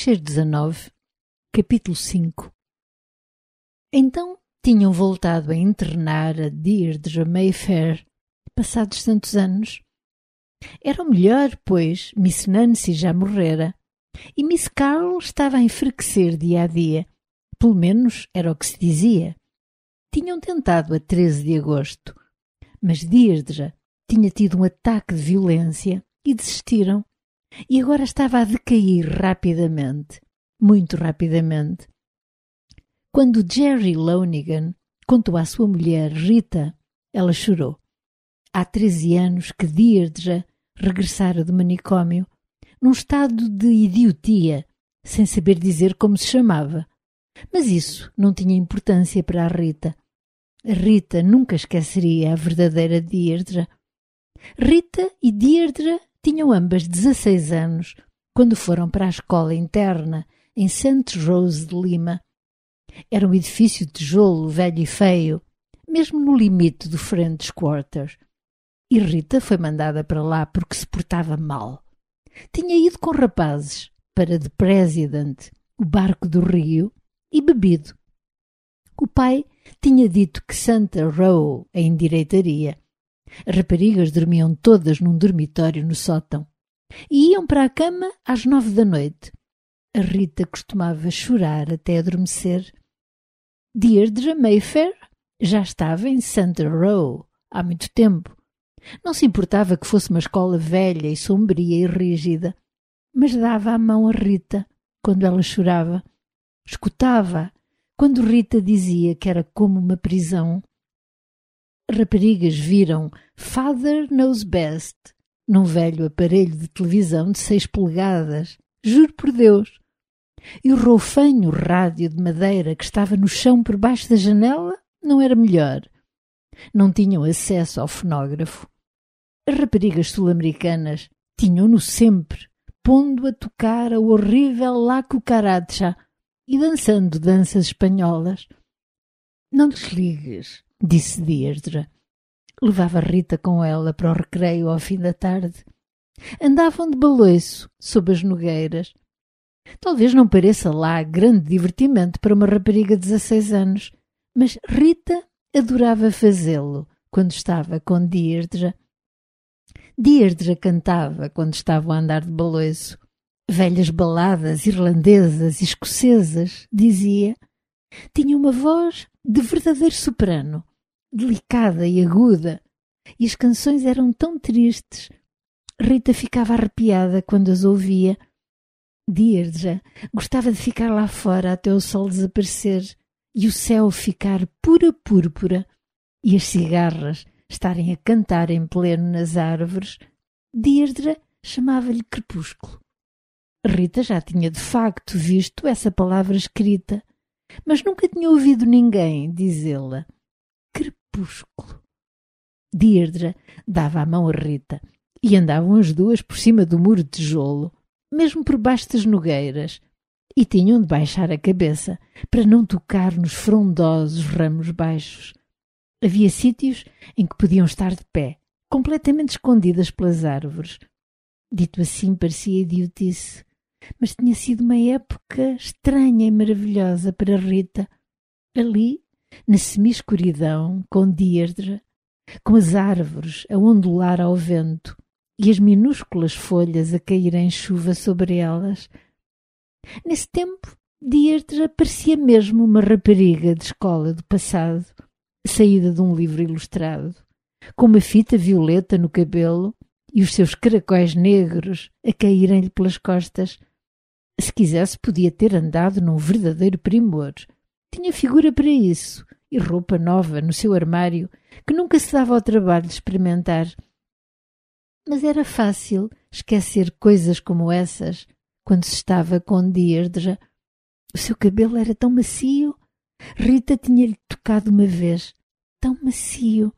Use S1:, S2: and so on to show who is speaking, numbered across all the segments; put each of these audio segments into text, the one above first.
S1: Fecheiro 19, capítulo 5. Então tinham voltado a internar a Deirdre Mayfair, passados tantos anos. Era o melhor, pois Miss Nancy já morrera, e Miss Carol estava a enfraquecer dia a dia. Pelo menos era o que se dizia. Tinham tentado a 13 de agosto, mas Deirdre tinha tido um ataque de violência e desistiram. E agora estava a decair rapidamente, muito rapidamente. Quando Jerry Lonigan contou à sua mulher, Rita, ela chorou. Há 13 anos que Deirdre regressara do manicômio, num estado de idiotia, sem saber dizer como se chamava. Mas isso não tinha importância para a Rita. A Rita nunca esqueceria a verdadeira Deirdre. Rita e Deirdre tinham ambas 16 anos quando foram para a escola interna em St. Rose de Lima. Era um edifício de tijolo velho e feio, mesmo no limite do French Quarter. E Rita foi mandada para lá porque se portava mal. Tinha ido com rapazes para The President, o barco do Rio, e bebido. O pai tinha dito que Santa Row a endireitaria. As raparigas dormiam todas num dormitório no sótão e iam para a cama às 9 da noite. A Rita costumava chorar até adormecer. Deirdre Mayfair já estava em Santa Row há muito tempo. Não se importava que fosse uma escola velha e sombria e rígida, mas dava a mão a Rita quando ela chorava. Escutava quando Rita dizia que era como uma prisão. Raparigas viram Father Knows Best num velho aparelho de televisão de 6 polegadas, juro por Deus. E o roufanho rádio de madeira que estava no chão por baixo da janela não era melhor. Não tinham acesso ao fonógrafo. As raparigas sul-americanas tinham-no sempre, pondo a tocar a horrível La Cucaracha e dançando danças espanholas. Não desligues, disse Deirdre. Levava Rita com ela para o recreio ao fim da tarde. Andavam de baloiço sob as nogueiras. Talvez não pareça lá grande divertimento para uma rapariga de 16 anos, mas Rita adorava fazê-lo quando estava com Deirdre. Deirdre cantava quando estavam a andar de baloiço. Velhas baladas irlandesas e escocesas, dizia. Tinha uma voz de verdadeiro soprano, delicada e aguda, e as canções eram tão tristes. Rita ficava arrepiada quando as ouvia. Deirdre gostava de ficar lá fora até o sol desaparecer e o céu ficar pura púrpura e as cigarras estarem a cantar em pleno nas árvores. Deirdre chamava-lhe crepúsculo. Rita já tinha de facto visto essa palavra escrita, mas nunca tinha ouvido ninguém dizê-la. Crepúsculo. Deirdre dava a mão a Rita e andavam as duas por cima do muro de tijolo, mesmo por baixo das nogueiras, e tinham de baixar a cabeça para não tocar nos frondosos ramos baixos. Havia sítios em que podiam estar de pé, completamente escondidas pelas árvores. Dito assim parecia idiotice, mas tinha sido uma época estranha e maravilhosa para Rita. Ali, na semi-escuridão, com Deirdre, com as árvores a ondular ao vento e as minúsculas folhas a cair em chuva sobre elas. Nesse tempo, Deirdre parecia mesmo uma rapariga de escola do passado, saída de um livro ilustrado, com uma fita violeta no cabelo e os seus caracóis negros a caírem-lhe pelas costas. Se quisesse, podia ter andado num verdadeiro primor. Tinha figura para isso e roupa nova no seu armário que nunca se dava ao trabalho de experimentar. Mas era fácil esquecer coisas como essas quando se estava com Deirdre. O seu cabelo era tão macio. Rita tinha-lhe tocado uma vez. Tão macio.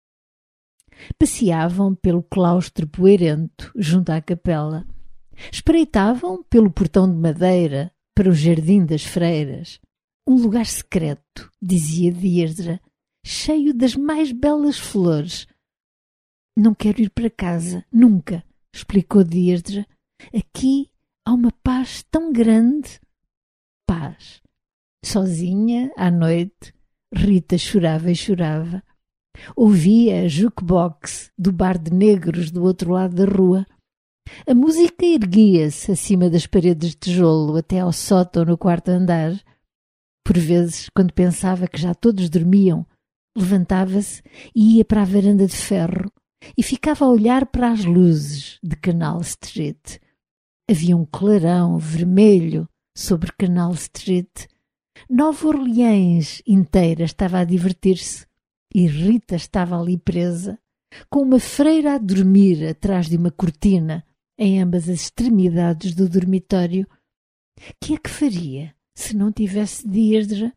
S1: Passeavam pelo claustro poeirento junto à capela. Espreitavam pelo portão de madeira para o jardim das freiras. Um lugar secreto, dizia Deirdre, cheio das mais belas flores. Não quero ir para casa, nunca, explicou Deirdre. Aqui, há uma paz tão grande. Paz. Sozinha, à noite, Rita chorava e chorava. Ouvia a jukebox do bar de negros do outro lado da rua. A música erguia-se acima das paredes de tijolo até ao sótão no quarto andar. Por vezes, quando pensava que já todos dormiam, levantava-se e ia para a varanda de ferro e ficava a olhar para as luzes de Canal Street. Havia um clarão vermelho sobre Canal Street. Nova Orleans inteira estava a divertir-se e Rita estava ali presa, com uma freira a dormir atrás de uma cortina em ambas as extremidades do dormitório. Que é que faria se não tivesse Deirdre?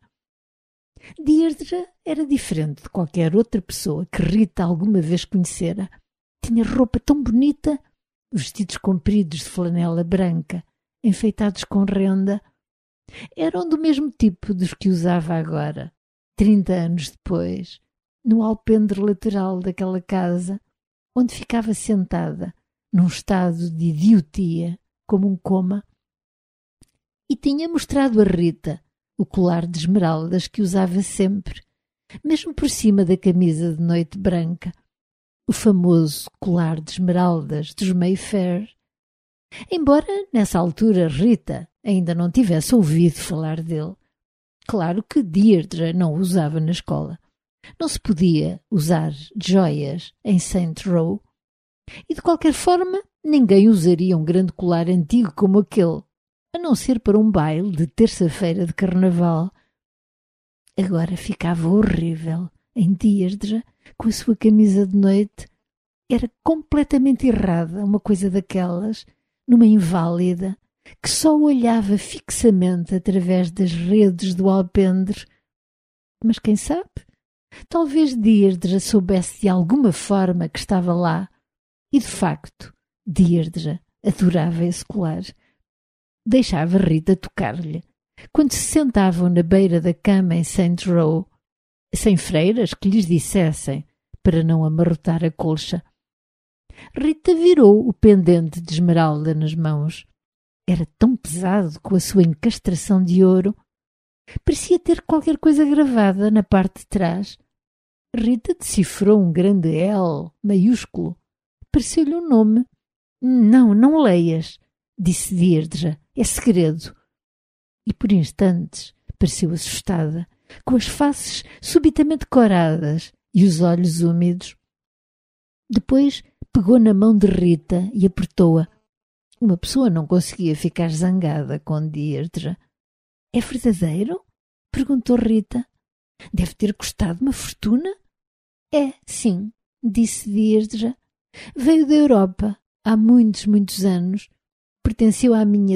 S1: Deirdre era diferente de qualquer outra pessoa que Rita alguma vez conhecera. Tinha roupa tão bonita, vestidos compridos de flanela branca, enfeitados com renda. Eram do mesmo tipo dos que usava agora, 30 anos depois, no alpendre lateral daquela casa, onde ficava sentada, num estado de idiotia, como um coma. E tinha mostrado a Rita o colar de esmeraldas que usava sempre, mesmo por cima da camisa de noite branca, o famoso colar de esmeraldas dos Mayfair. Embora, nessa altura, Rita ainda não tivesse ouvido falar dele. Claro que Deirdre não o usava na escola. Não se podia usar joias em Saint Row. E, de qualquer forma, ninguém usaria um grande colar antigo como aquele, a não ser para um baile de terça-feira de carnaval. Agora ficava horrível em Deirdre, com a sua camisa de noite. Era completamente errada uma coisa daquelas, numa inválida, que só olhava fixamente através das redes do alpendre. Mas quem sabe? Talvez Deirdre soubesse de alguma forma que estava lá. E, de facto, Deirdre adorava esse colar. Deixava Rita tocar-lhe. Quando se sentavam na beira da cama em Saint Row, sem freiras que lhes dissessem para não amarrotar a colcha. Rita virou o pendente de esmeralda nas mãos. Era tão pesado com a sua encastração de ouro. Parecia ter qualquer coisa gravada na parte de trás. Rita decifrou um grande L maiúsculo. Pareceu-lhe um nome. Não, não leias, disse Deirdre. É segredo. E por instantes pareceu assustada, com as faces subitamente coradas e os olhos úmidos. Depois pegou na mão de Rita e apertou-a. Uma pessoa não conseguia ficar zangada com Deirdre. É verdadeiro? Perguntou Rita. Deve ter custado uma fortuna? É, sim, disse Deirdre. Veio da Europa há muitos, muitos anos. Pertenceu à minha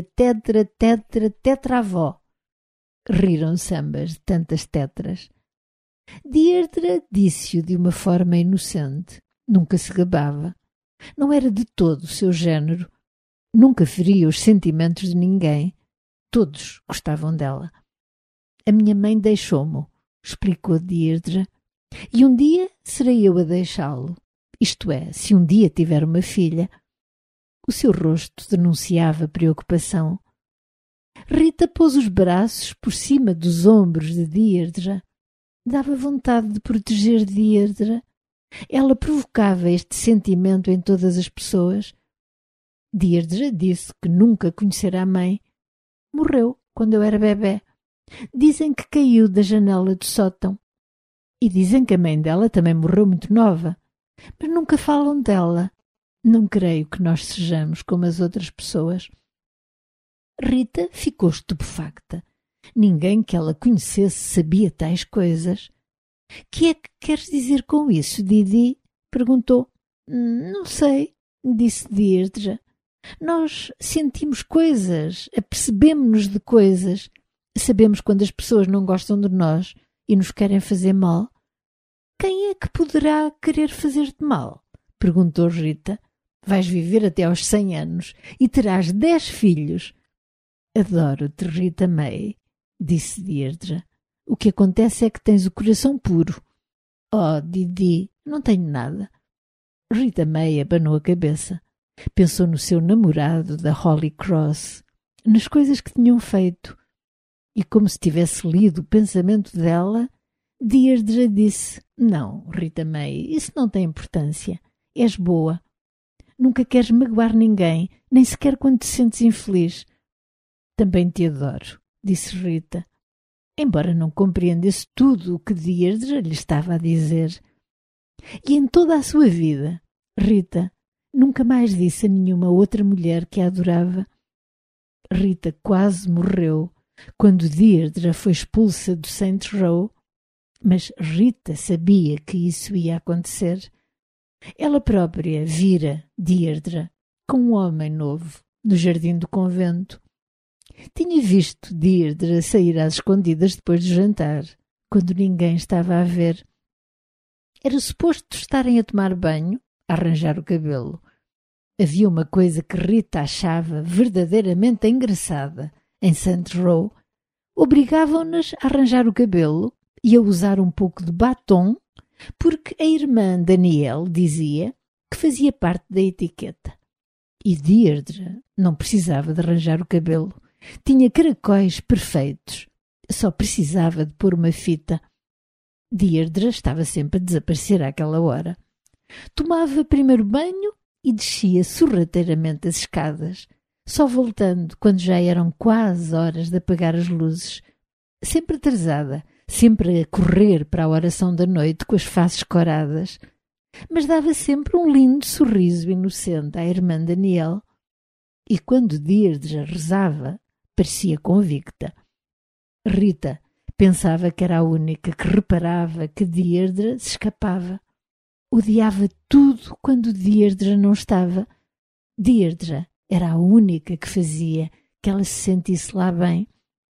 S1: tetravó. Riram-se ambas de tantas tetras. Deirdre disse-o de uma forma inocente. Nunca se gabava. Não era de todo o seu género. Nunca feria os sentimentos de ninguém. Todos gostavam dela. A minha mãe deixou-me, explicou Deirdre, e um dia serei eu a deixá-lo. Isto é, se um dia tiver uma filha. O seu rosto denunciava preocupação. Rita pôs os braços por cima dos ombros de Deirdre. Dava vontade de proteger Deirdre. Ela provocava este sentimento em todas as pessoas. Deirdre disse que nunca conhecera a mãe. Morreu quando eu era bebé. Dizem que caiu da janela do sótão. E dizem que a mãe dela também morreu muito nova. Mas nunca falam dela. Não creio que nós sejamos como as outras pessoas. Rita ficou estupefacta. Ninguém que ela conhecesse sabia tais coisas. Que é que queres dizer com isso, Didi? Perguntou. Não sei, disse Deirdre. Nós sentimos coisas, apercebemos-nos de coisas. Sabemos quando as pessoas não gostam de nós e nos querem fazer mal. Quem é que poderá querer fazer-te mal? Perguntou Rita. Vais viver até aos 100 anos e terás 10 filhos. Adoro-te, Rita May, disse Deirdre. O que acontece é que tens o coração puro. Oh, Didi, não tenho nada. Rita May abanou a cabeça. Pensou no seu namorado da Holy Cross. nas coisas que tinham feito. E como se tivesse lido o pensamento dela, Deirdre disse: Não, Rita May, isso não tem importância. És boa. Nunca queres magoar ninguém, nem sequer quando te sentes infeliz. Também te adoro, disse Rita, embora não compreendesse tudo o que Deirdre lhe estava a dizer. E em toda a sua vida, Rita nunca mais disse a nenhuma outra mulher que a adorava. Rita quase morreu quando Deirdre foi expulsa do Saint Row, mas Rita sabia que isso ia acontecer. Ela própria vira Deirdre com um homem novo no jardim do convento. Tinha visto Deirdre sair às escondidas depois do jantar, quando ninguém estava a ver. Era suposto estarem a tomar banho, a arranjar o cabelo. Havia uma coisa que Rita achava verdadeiramente engraçada em Saint Row. Obrigavam-nas a arranjar o cabelo e a usar um pouco de batom, porque a irmã Danielle dizia que fazia parte da etiqueta. E Deirdre não precisava de arranjar o cabelo. Tinha caracóis perfeitos. Só precisava de pôr uma fita. Deirdre estava sempre a desaparecer àquela hora. Tomava primeiro banho e descia sorrateiramente as escadas, só voltando quando já eram quase horas de apagar as luzes. Sempre atrasada, sempre a correr para a oração da noite com as faces coradas, mas dava sempre um lindo sorriso inocente à irmã Danielle. E quando Deirdre rezava, parecia convicta. Rita pensava que era a única que reparava que Deirdre se escapava. Odiava tudo quando Deirdre não estava. Deirdre era a única que fazia que ela se sentisse lá bem.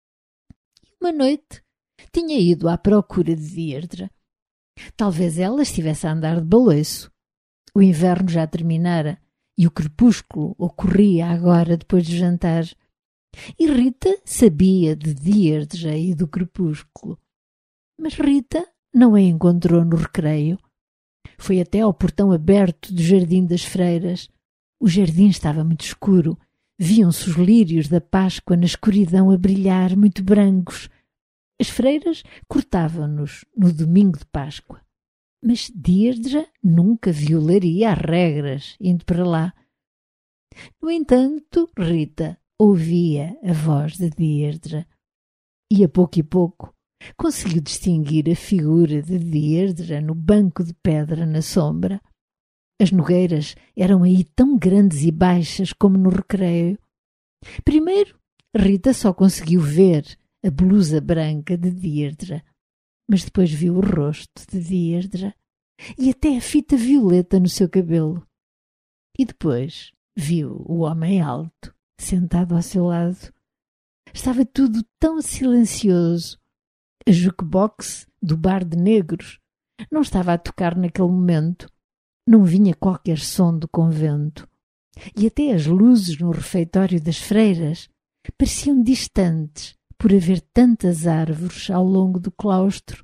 S1: E uma noite tinha ido à procura de Deirdre. Talvez ela estivesse a andar de baloiço. O inverno já terminara e o crepúsculo ocorria agora depois do jantar. E Rita sabia de Deirdre e do crepúsculo. Mas Rita não a encontrou no recreio. Foi até ao portão aberto do Jardim das Freiras. O jardim estava muito escuro. Viam-se os lírios da Páscoa na escuridão a brilhar, muito brancos. As freiras cortavam-nos no domingo de Páscoa. Mas Deirdre nunca violaria as regras indo para lá. No entanto, Rita ouvia a voz de Deirdre e, a pouco, conseguiu distinguir a figura de Deirdre no banco de pedra na sombra. As nogueiras eram aí tão grandes e baixas como no recreio. Primeiro, Rita só conseguiu ver a blusa branca de Deirdre, mas depois viu o rosto de Deirdre e até a fita violeta no seu cabelo. E depois viu o homem alto, sentado ao seu lado. Estava tudo tão silencioso. A jukebox do bar de negros não estava a tocar naquele momento. Não vinha qualquer som do convento. E até as luzes no refeitório das freiras pareciam distantes por haver tantas árvores ao longo do claustro.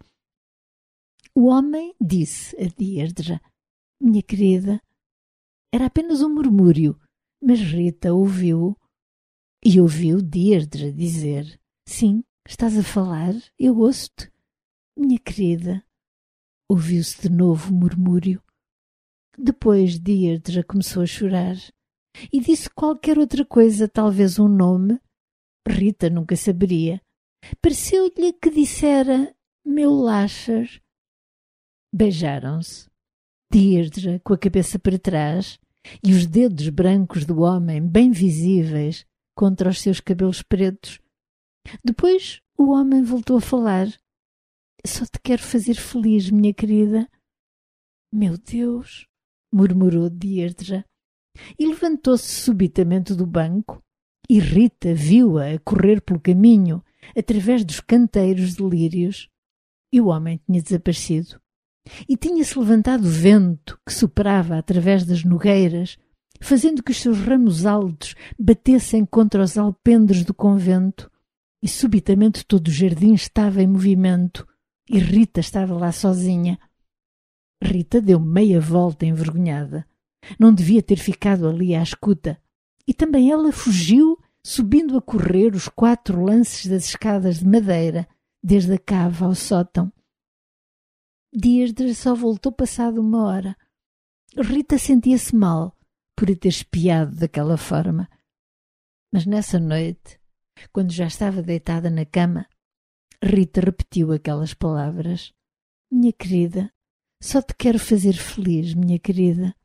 S1: O homem disse a Deirdre: Minha querida. Era apenas um murmúrio, mas Rita ouviu-o. E ouviu Deirdre dizer: Sim, estás a falar? Eu ouço-te. Minha querida. Ouviu-se de novo o murmúrio. Depois Deirdre começou a chorar e disse qualquer outra coisa, talvez um nome. Rita nunca saberia. Pareceu-lhe que dissera: Meu Lachar. Beijaram-se. Deirdre com a cabeça para trás e os dedos brancos do homem bem visíveis contra os seus cabelos pretos. Depois o homem voltou a falar. Só te quero fazer feliz, minha querida. Meu Deus, murmurou Deirdre. E levantou-se subitamente do banco e Rita viu-a a correr pelo caminho através dos canteiros de lírios. E o homem tinha desaparecido. E tinha-se levantado o vento que soprava através das nogueiras, fazendo que os seus ramos altos batessem contra os alpendres do convento. E subitamente todo o jardim estava em movimento e Rita estava lá sozinha. Rita deu meia volta envergonhada. Não devia ter ficado ali à escuta. E também ela fugiu subindo a correr os 4 lances das escadas de madeira, desde a cava ao sótão. Deirdre só voltou passado 1 hora. Rita sentia-se mal por a ter espiado daquela forma. Mas nessa noite, quando já estava deitada na cama, Rita repetiu aquelas palavras. Minha querida, só te quero fazer feliz, minha querida.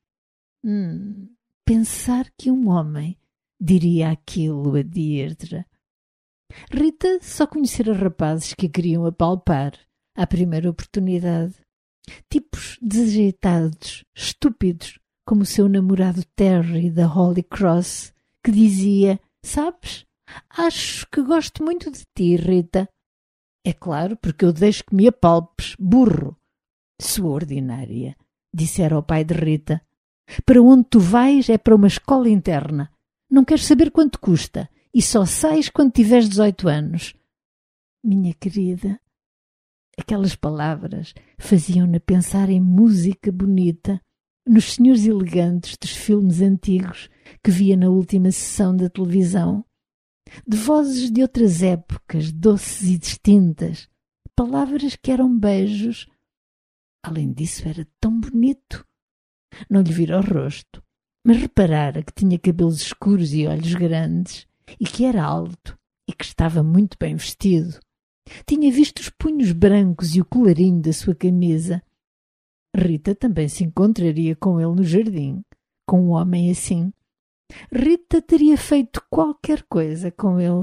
S1: Pensar que um homem diria aquilo a Deirdre. Rita só conhecera rapazes que a queriam apalpar à primeira oportunidade. Tipos desajeitados, estúpidos, como o seu namorado Terry da Holy Cross, que dizia: sabes, acho que gosto muito de ti, Rita. É claro, porque eu deixo que me apalpes, burro. Sua ordinária, dissera ao pai de Rita. Para onde tu vais é para uma escola interna. Não queres saber quanto custa e só sais quando tiveres 18 anos. Minha querida, aquelas palavras faziam-na pensar em música bonita, nos senhores elegantes dos filmes antigos que via na última sessão da televisão, de vozes de outras épocas, doces e distintas, palavras que eram beijos. Além disso, era tão bonito. Não lhe vira o rosto, mas reparara que tinha cabelos escuros e olhos grandes, e que era alto, e que estava muito bem vestido. Tinha visto os punhos brancos e o colarinho da sua camisa. Rita também se encontraria com ele no jardim, com um homem assim. Rita teria feito qualquer coisa com ele.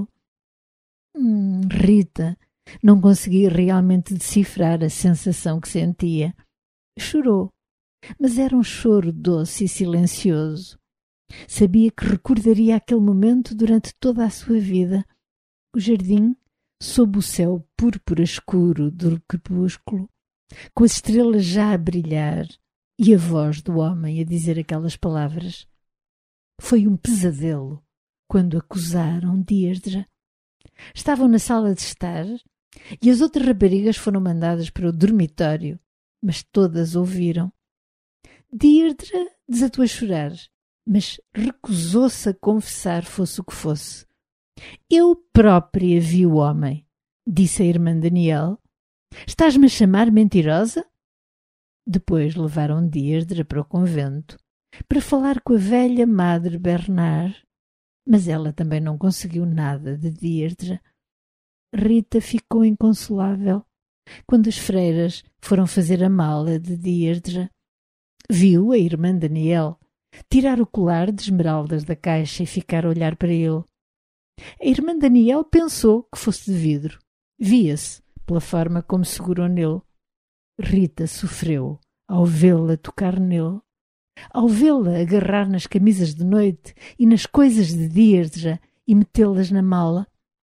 S1: Rita não conseguia realmente decifrar a sensação que sentia. Chorou, mas era um choro doce e silencioso. Sabia que recordaria aquele momento durante toda a sua vida. O jardim, sob o céu púrpura escuro do crepúsculo, com as estrelas já a brilhar e a voz do homem a dizer aquelas palavras. Foi um pesadelo quando acusaram Deirdre. Estavam na sala de estar e as outras raparigas foram mandadas para o dormitório, mas todas ouviram. Deirdre desatou a chorar, mas recusou-se a confessar fosse o que fosse. Eu própria vi o homem, disse a irmã Daniel. Estás-me a chamar mentirosa? Depois levaram Deirdre para o convento, para falar com a velha Madre Bernard, mas ela também não conseguiu nada de Deirdre. Rita ficou inconsolável quando as freiras foram fazer a mala de Deirdre. Viu a irmã Daniel tirar o colar de esmeraldas da caixa e ficar a olhar para ele. A irmã Daniel pensou que fosse de vidro. Via-se pela forma como segurou nele. Rita sofreu ao vê-la tocar nele, ao vê-la agarrar nas camisas de noite e nas coisas de Deirdre e metê-las na mala.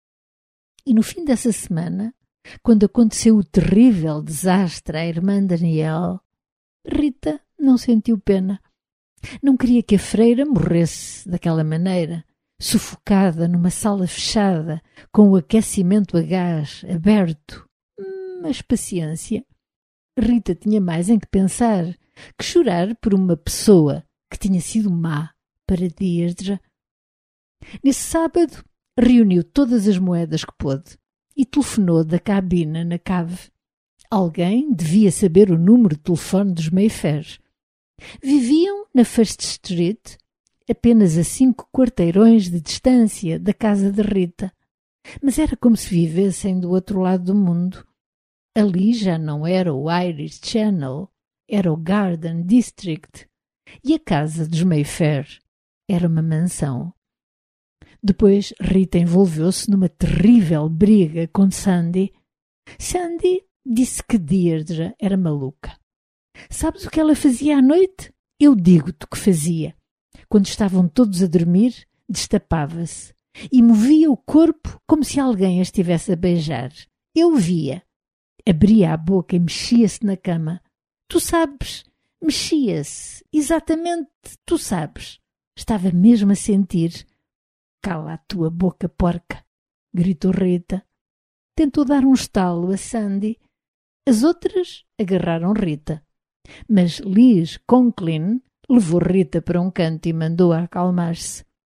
S1: E no fim dessa semana, quando aconteceu o terrível desastre à irmã Daniel, Rita não sentiu pena. Não queria que a freira morresse daquela maneira, sufocada numa sala fechada, com o aquecimento a gás aberto. Mas paciência. Rita tinha mais em que pensar que chorar por uma pessoa que tinha sido má para Deirdre. Nesse sábado, reuniu todas as moedas que pôde e telefonou da cabina na cave. Alguém devia saber o número de telefone dos Mayfair. Viviam na First Street, apenas a 5 quarteirões de distância da casa de Rita. Mas era como se vivessem do outro lado do mundo. Ali já não era o Irish Channel, era o Garden District. E a casa dos Mayfair era uma mansão. Depois Rita envolveu-se numa terrível briga com Sandy. Sandy disse que Deirdre era maluca. Sabes o que ela fazia à noite? Eu digo-te o que fazia. Quando estavam todos a dormir, destapava-se e movia o corpo como se alguém a estivesse a beijar. Eu via. Abria a boca e mexia-se na cama. Tu sabes, mexia-se. Exatamente, tu sabes. Estava mesmo a sentir. Cala a tua boca, porca, gritou Rita. Tentou dar um estalo a Sandy. As outras agarraram Rita. Mas Liz Conklin levou Rita para um canto e mandou-a acalmar-se.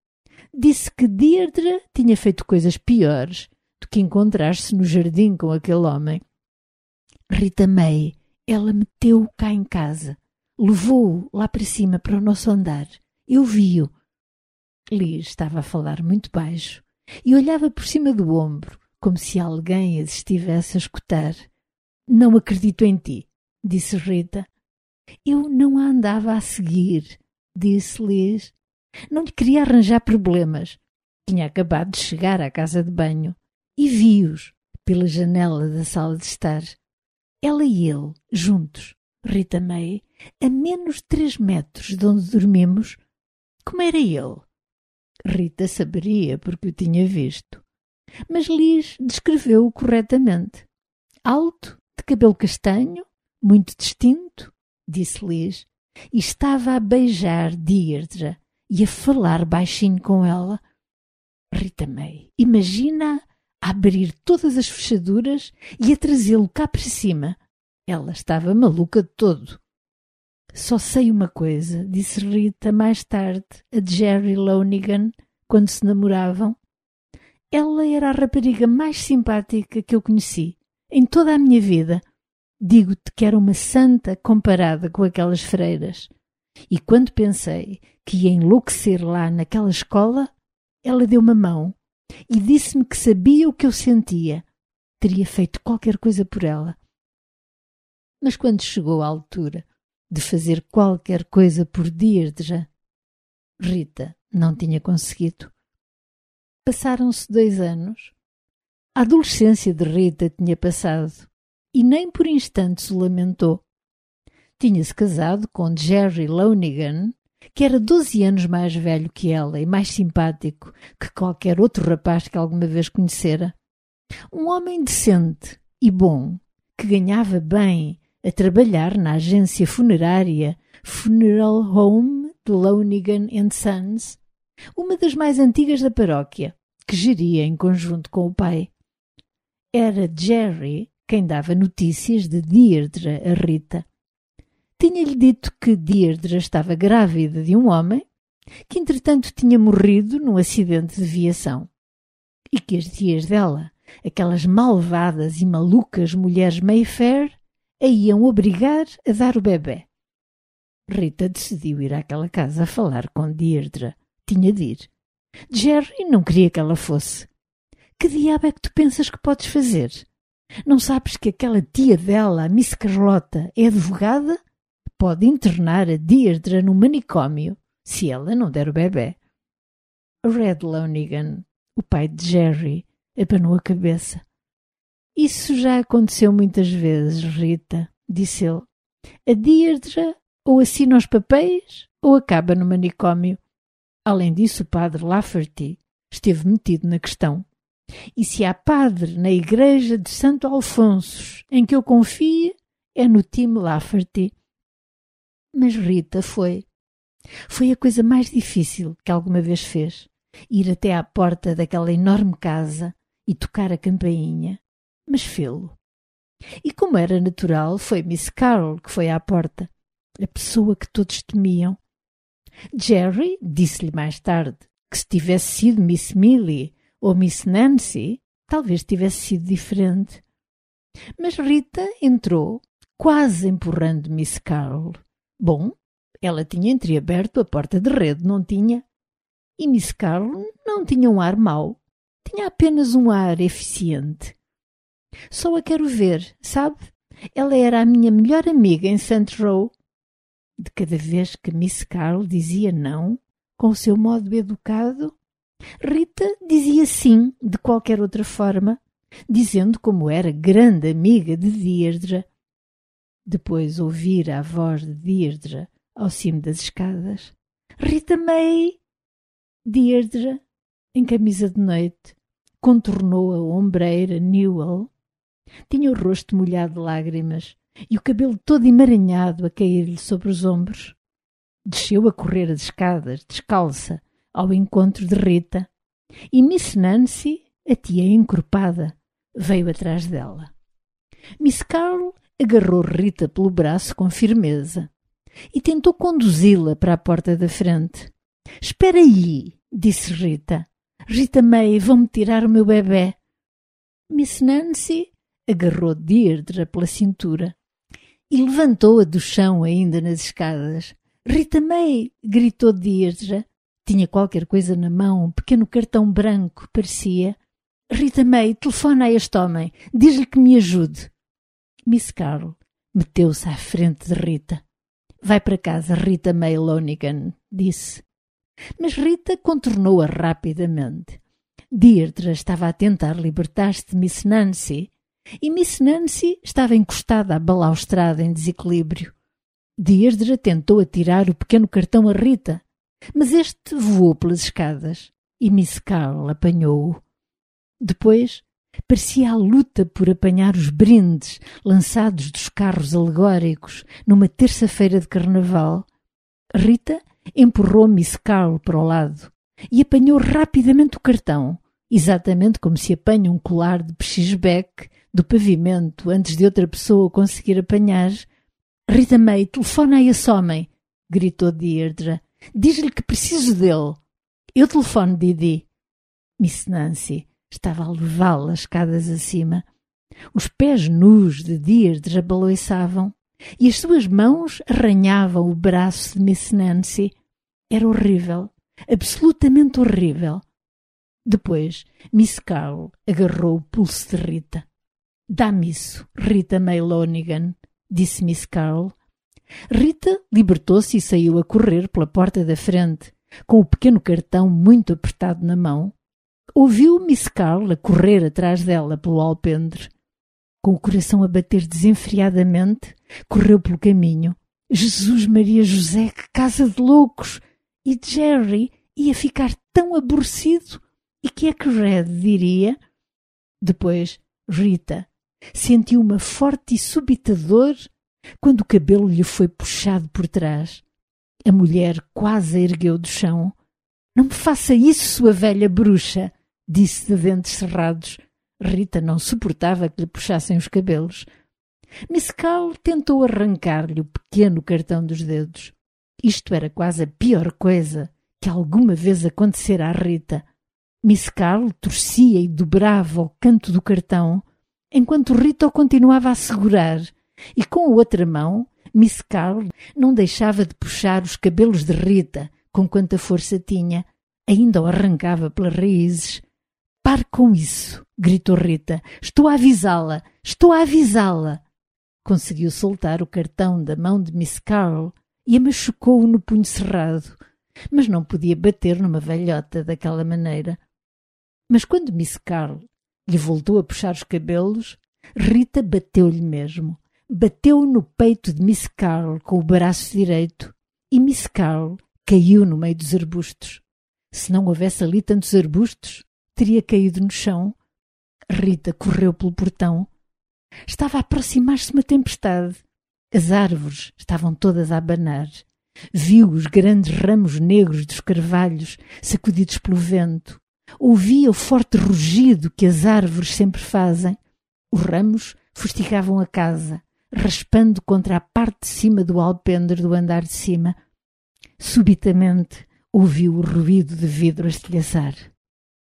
S1: Disse que Deirdre tinha feito coisas piores do que encontrar-se no jardim com aquele homem. Rita May, ela meteu-o cá em casa. Levou-o lá para cima, para o nosso andar. Eu vi-o. Liz estava a falar muito baixo e olhava por cima do ombro, como se alguém as estivesse a escutar. Não acredito em ti, disse Rita. Eu não a andava a seguir, disse Liz. Não lhe queria arranjar problemas. Tinha acabado de chegar à casa de banho e vi-os pela janela da sala de estar. Ela e ele, juntos, Rita May, a menos de 3 metros de onde dormimos. Como era ele? Rita saberia porque o tinha visto. Mas Liz descreveu-o corretamente. Alto, de cabelo castanho, muito distinto, disse Liz, e estava a beijar Deirdre e a falar baixinho com ela. Rita May, imagina a abrir todas as fechaduras e a trazê-lo cá para cima. Ela estava maluca de todo. Só sei uma coisa, disse Rita mais tarde a Jerry Lonigan, quando se namoravam. Ela era a rapariga mais simpática que eu conheci em toda a minha vida. Digo-te que era uma santa comparada com aquelas freiras. E quando pensei que ia enlouquecer lá naquela escola, ela deu-me a mão e disse-me que sabia o que eu sentia. Teria feito qualquer coisa por ela. Mas quando chegou à altura de fazer qualquer coisa por Deirdre, Rita não tinha conseguido. Passaram-se 2 anos. A adolescência de Rita tinha passado e nem por instantes o lamentou. Tinha-se casado com Jerry Lonigan, que era 12 anos mais velho que ela e mais simpático que qualquer outro rapaz que alguma vez conhecera. Um homem decente e bom, que ganhava bem a trabalhar na agência funerária Funeral Home de Lonigan & Sons, uma das mais antigas da paróquia, que geria em conjunto com o pai. Era Jerry quem dava notícias de Deirdre a Rita. Tinha-lhe dito que Deirdre estava grávida de um homem que, entretanto, tinha morrido num acidente de viação e que as tias dela, aquelas malvadas e malucas mulheres Mayfair, a iam obrigar a dar o bebé. Rita decidiu ir àquela casa a falar com Deirdre. Tinha de ir. Jerry não queria que ela fosse. Que diabo é que tu pensas que podes fazer? Não sabes que aquela tia dela, a Miss Carlota, é advogada? Pode internar a Deirdre no manicômio se ela não der o bebé. Red Lonigan, o pai de Jerry, abanou a cabeça. Isso já aconteceu muitas vezes, Rita, disse ele. A Deirdre ou assina os papéis ou acaba no manicômio. Além disso, o padre Lafferty esteve metido na questão. E se há padre na igreja de Santo Alfonso em que eu confie, é no time Lafferty. Mas Rita foi. Foi a coisa mais difícil que alguma vez fez. Ir até à porta daquela enorme casa e tocar a campainha. Mas fê-lo. E como era natural, foi Miss Carol que foi à porta. A pessoa que todos temiam. Jerry disse-lhe mais tarde que se tivesse sido Miss Millie ou Miss Nancy, talvez tivesse sido diferente. Mas Rita entrou, quase empurrando Miss Carol. Bom, ela tinha entreaberto a porta de rede, não tinha? E Miss Carol não tinha um ar mau, tinha apenas um ar eficiente. Só a quero ver, sabe? Ela era a minha melhor amiga em St. Row. De cada vez que Miss Carol dizia não, com o seu modo educado, Rita dizia sim de qualquer outra forma, dizendo como era grande amiga de Deirdre. Depois ouvira a voz de Deirdre ao cimo das escadas. Rita May! Deirdre, em camisa de noite, contornou a ombreira Newell. Tinha o rosto molhado de lágrimas e o cabelo todo emaranhado a cair-lhe sobre os ombros. Desceu a correr as escadas, descalça, ao encontro de Rita, e Miss Nancy, a tia encorpada, veio atrás dela. Miss Carol agarrou Rita pelo braço com firmeza e tentou conduzi-la para a porta da frente. — Espera aí! disse Rita. Rita May, vão-me tirar o meu bebê. Miss Nancy agarrou Deirdre pela cintura e levantou-a do chão ainda nas escadas. Rita May, gritou Deirdre. Tinha qualquer coisa na mão, um pequeno cartão branco, parecia. Rita May, telefona a este homem. Diz-lhe que me ajude. Miss Carl meteu-se à frente de Rita. Vai para casa, Rita May Lonigan, disse. Mas Rita contornou-a rapidamente. Deirdre estava a tentar libertar-se de Miss Nancy e Miss Nancy estava encostada à balaustrada em desequilíbrio. Deirdre tentou atirar o pequeno cartão a Rita, mas este voou pelas escadas e Miss Carl apanhou-o. Depois parecia a luta por apanhar os brindes lançados dos carros alegóricos numa terça-feira de carnaval. Rita empurrou Miss Carl para o lado e apanhou rapidamente o cartão, exatamente como se apanha um colar de pechisbeque do pavimento antes de outra pessoa conseguir apanhar. Rita May, telefona a esse homem, gritou Deirdre. Diz-lhe que preciso dele. Eu telefono, Didi. Miss Nancy estava a levá-la escadas acima. Os pés nus de Deirdre baloiçavam e as suas mãos arranhavam o braço de Miss Nancy. Era horrível, absolutamente horrível. Depois, Miss Carl agarrou o pulso de Rita. Dá-me isso, Rita May Lonigan, disse Miss Carl. Rita libertou-se e saiu a correr pela porta da frente, com o pequeno cartão muito apertado na mão. Ouviu Miss Carl a correr atrás dela pelo alpendre. Com o coração a bater desenfreadamente, correu pelo caminho. Jesus, Maria, José, que casa de loucos! E Jerry ia ficar tão aborrecido. E que é que Red diria? Depois, Rita sentiu uma forte e súbita dor quando o cabelo lhe foi puxado por trás. A mulher quase a ergueu do chão. Não me faça isso, sua velha bruxa, disse de dentes cerrados. Rita não suportava que lhe puxassem os cabelos. Miss Carl tentou arrancar-lhe o pequeno cartão dos dedos. Isto era quase a pior coisa que alguma vez acontecera à Rita. Miss Carl torcia e dobrava o canto do cartão, enquanto Rita o continuava a segurar, e com a outra mão, Miss Carl não deixava de puxar os cabelos de Rita com quanta força tinha. Ainda o arrancava pelas raízes. Pare com isso, gritou Rita. Estou a avisá-la, estou a avisá-la. Conseguiu soltar o cartão da mão de Miss Carl e a machucou-o no punho cerrado, mas não podia bater numa velhota daquela maneira. Mas quando Miss Carl lhe voltou a puxar os cabelos, Rita bateu-lhe mesmo. Bateu no peito de Miss Carl com o braço direito e Miss Carl caiu no meio dos arbustos. Se não houvesse ali tantos arbustos, teria caído no chão. Rita correu pelo portão. Estava a aproximar-se uma tempestade. As árvores estavam todas a abanar. Viu os grandes ramos negros dos carvalhos sacudidos pelo vento. Ouvia o forte rugido que as árvores sempre fazem. Os ramos fustigavam a casa, raspando contra a parte de cima do alpendre do andar de cima. Subitamente ouviu o ruído de vidro a estilhaçar.